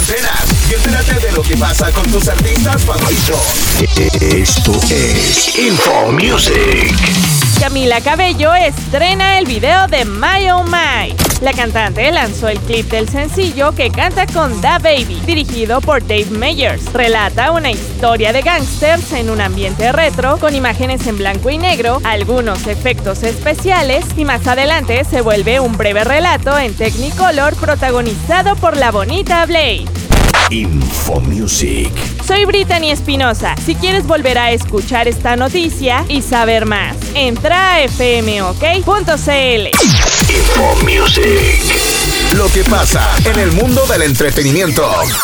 antenas y entérate de lo que pasa con tus artistas favoritos. Esto es Info Music. Camila Cabello estrena el video de My Oh My. La cantante lanzó el clip del sencillo que canta con DaBaby, dirigido por Dave Meyers. Relata una historia de gángsters en un ambiente retro, con imágenes en blanco y negro, algunos efectos especiales, y más adelante se vuelve un breve relato en Technicolor protagonizado por la bonita Blade. Info Music. Soy Brittany Espinosa. Si quieres volver a escuchar esta noticia y saber más, entra a fmok.cl. Info Music. Lo que pasa en el mundo del entretenimiento.